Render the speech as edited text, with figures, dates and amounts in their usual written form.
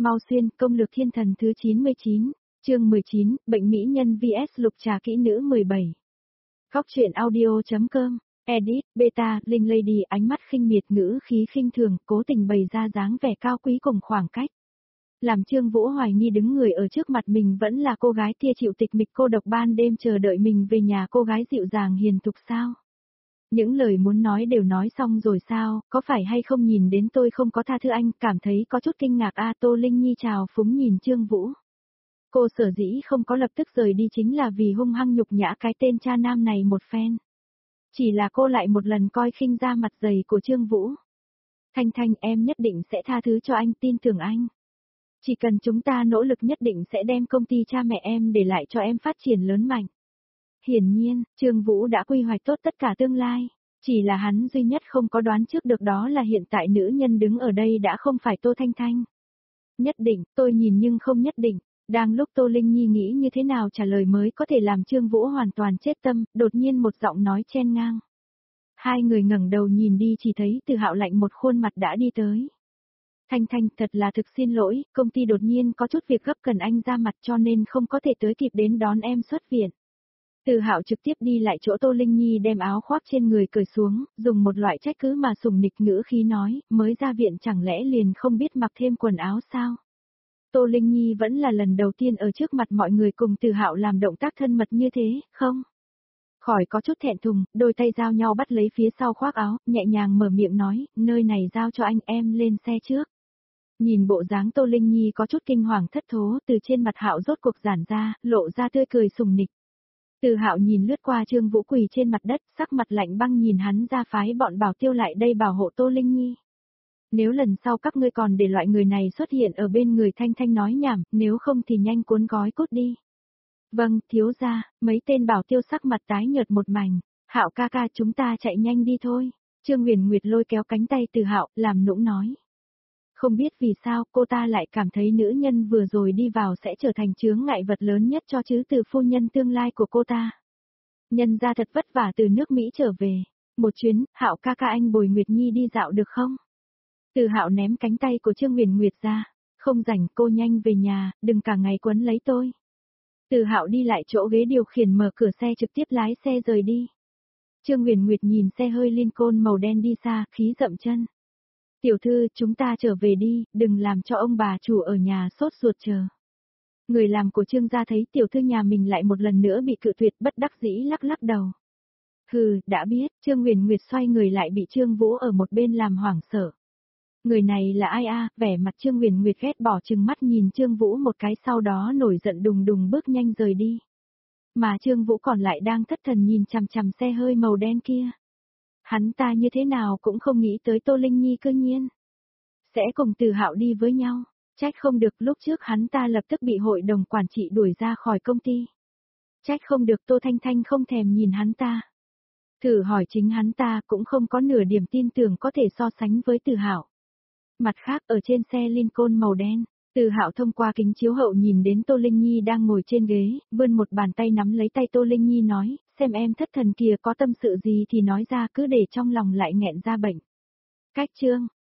Mau xuyên, công lược thiên thần thứ 99, chương 19, bệnh mỹ nhân vs lục trà kỹ nữ 17. Góc truyện audio.com, edit, beta, Linh Lady ánh mắt khinh miệt ngữ khí khinh thường, cố tình bày ra dáng vẻ cao quý cùng khoảng cách. Làm Trương Vũ hoài nghi đứng người ở trước mặt mình vẫn là cô gái tia chịu tịch mịch cô độc ban đêm chờ đợi mình về nhà, cô gái dịu dàng hiền thục sao? Những lời muốn nói đều nói xong rồi sao, có phải hay không nhìn đến tôi không có tha thứ anh, cảm thấy có chút kinh ngạc Tô Linh Nhi chào phúng nhìn Trương Vũ. Cô sở dĩ không có lập tức rời đi chính là vì hung hăng nhục nhã cái tên cha nam này một phen. Chỉ là cô lại một lần coi khinh ra mặt dày của Trương Vũ. Thanh Thanh, em nhất định sẽ tha thứ cho anh, tin tưởng anh. Chỉ cần chúng ta nỗ lực nhất định sẽ đem công ty cha mẹ em để lại cho em phát triển lớn mạnh. Hiển nhiên, Trương Vũ đã quy hoạch tốt tất cả tương lai, chỉ là hắn duy nhất không có đoán trước được đó là hiện tại nữ nhân đứng ở đây đã không phải Tô Thanh Thanh. Nhất định, tôi nhìn nhưng không nhất định, đang lúc Tô Linh Nhi nghĩ như thế nào trả lời mới có thể làm Trương Vũ hoàn toàn chết tâm, đột nhiên một giọng nói chen ngang. Hai người ngẩng đầu nhìn đi chỉ thấy Từ Hạo lạnh một khuôn mặt đã đi tới. Thanh Thanh, thật là thực xin lỗi, công ty đột nhiên có chút việc gấp cần anh ra mặt cho nên không có thể tới kịp đến đón em xuất viện. Từ Hạo trực tiếp đi lại chỗ Tô Linh Nhi đem áo khoác trên người cởi xuống, dùng một loại trách cứ mà sủng nịch ngữ khí nói, mới ra viện chẳng lẽ liền không biết mặc thêm quần áo sao? Tô Linh Nhi vẫn là lần đầu tiên ở trước mặt mọi người cùng Từ Hạo làm động tác thân mật như thế, không? Khỏi có chút thẹn thùng, đôi tay giao nhau bắt lấy phía sau khoác áo, nhẹ nhàng mở miệng nói, nơi này giao cho anh, em lên xe trước. Nhìn bộ dáng Tô Linh Nhi có chút kinh hoàng thất thố, từ trên mặt Hạo rốt cuộc giãn ra, lộ ra tươi cười sùng nịch. Từ Hạo nhìn lướt qua Trương Vũ quỳ trên mặt đất, sắc mặt lạnh băng nhìn hắn ra phái bọn bảo tiêu lại đây bảo hộ Tô Linh Nhi. Nếu lần sau các ngươi còn để loại người này xuất hiện ở bên người Thanh Thanh nói nhảm, nếu không thì nhanh cuốn gói cút đi. Vâng, thiếu gia, mấy tên bảo tiêu sắc mặt tái nhợt một mảnh, Hạo ca ca chúng ta chạy nhanh đi thôi. Trương Huyền Nguyệt lôi kéo cánh tay Từ Hạo, làm nũng nói. Không biết vì sao cô ta lại cảm thấy nữ nhân vừa rồi đi vào sẽ trở thành chướng ngại vật lớn nhất cho chứ Từ phu nhân tương lai của cô ta. Nhân ra thật vất vả từ nước Mỹ trở về. Một chuyến, Hạo ca ca anh bồi Nguyệt Nhi đi dạo được không? Từ Hạo ném cánh tay của Trương Huyền Nguyệt ra. Không rảnh, cô nhanh về nhà, đừng cả ngày quấn lấy tôi. Từ Hạo đi lại chỗ ghế điều khiển mở cửa xe trực tiếp lái xe rời đi. Trương Huyền Nguyệt nhìn xe hơi Lincoln màu đen đi xa, khí dậm chân. Tiểu thư, chúng ta trở về đi, đừng làm cho ông bà chủ ở nhà sốt ruột chờ. Người làm của Trương gia thấy tiểu thư nhà mình lại một lần nữa bị cự tuyệt, bất đắc dĩ lắc lắc đầu. Hừ, đã biết, Trương Huyền Nguyệt xoay người lại bị Trương Vũ ở một bên làm hoảng sợ. Người này là ai a? Vẻ mặt Trương Huyền Nguyệt ghét bỏ trừng mắt nhìn Trương Vũ một cái, sau đó nổi giận đùng đùng bước nhanh rời đi. Mà Trương Vũ còn lại đang thất thần nhìn chằm chằm xe hơi màu đen kia. Hắn ta như thế nào cũng không nghĩ tới Tô Linh Nhi cư nhiên sẽ cùng Từ Hạo đi với nhau, trách không được lúc trước hắn ta lập tức bị hội đồng quản trị đuổi ra khỏi công ty. Trách không được Tô Thanh Thanh không thèm nhìn hắn ta. Thử hỏi chính hắn ta cũng không có nửa điểm tin tưởng có thể so sánh với Từ Hạo. Mặt khác ở trên xe Lincoln màu đen, Từ Hạo thông qua kính chiếu hậu nhìn đến Tô Linh Nhi đang ngồi trên ghế, vươn một bàn tay nắm lấy tay Tô Linh Nhi nói, xem em thất thần kìa, có tâm sự gì thì nói ra, cứ để trong lòng lại nghẹn ra bệnh. Cách chương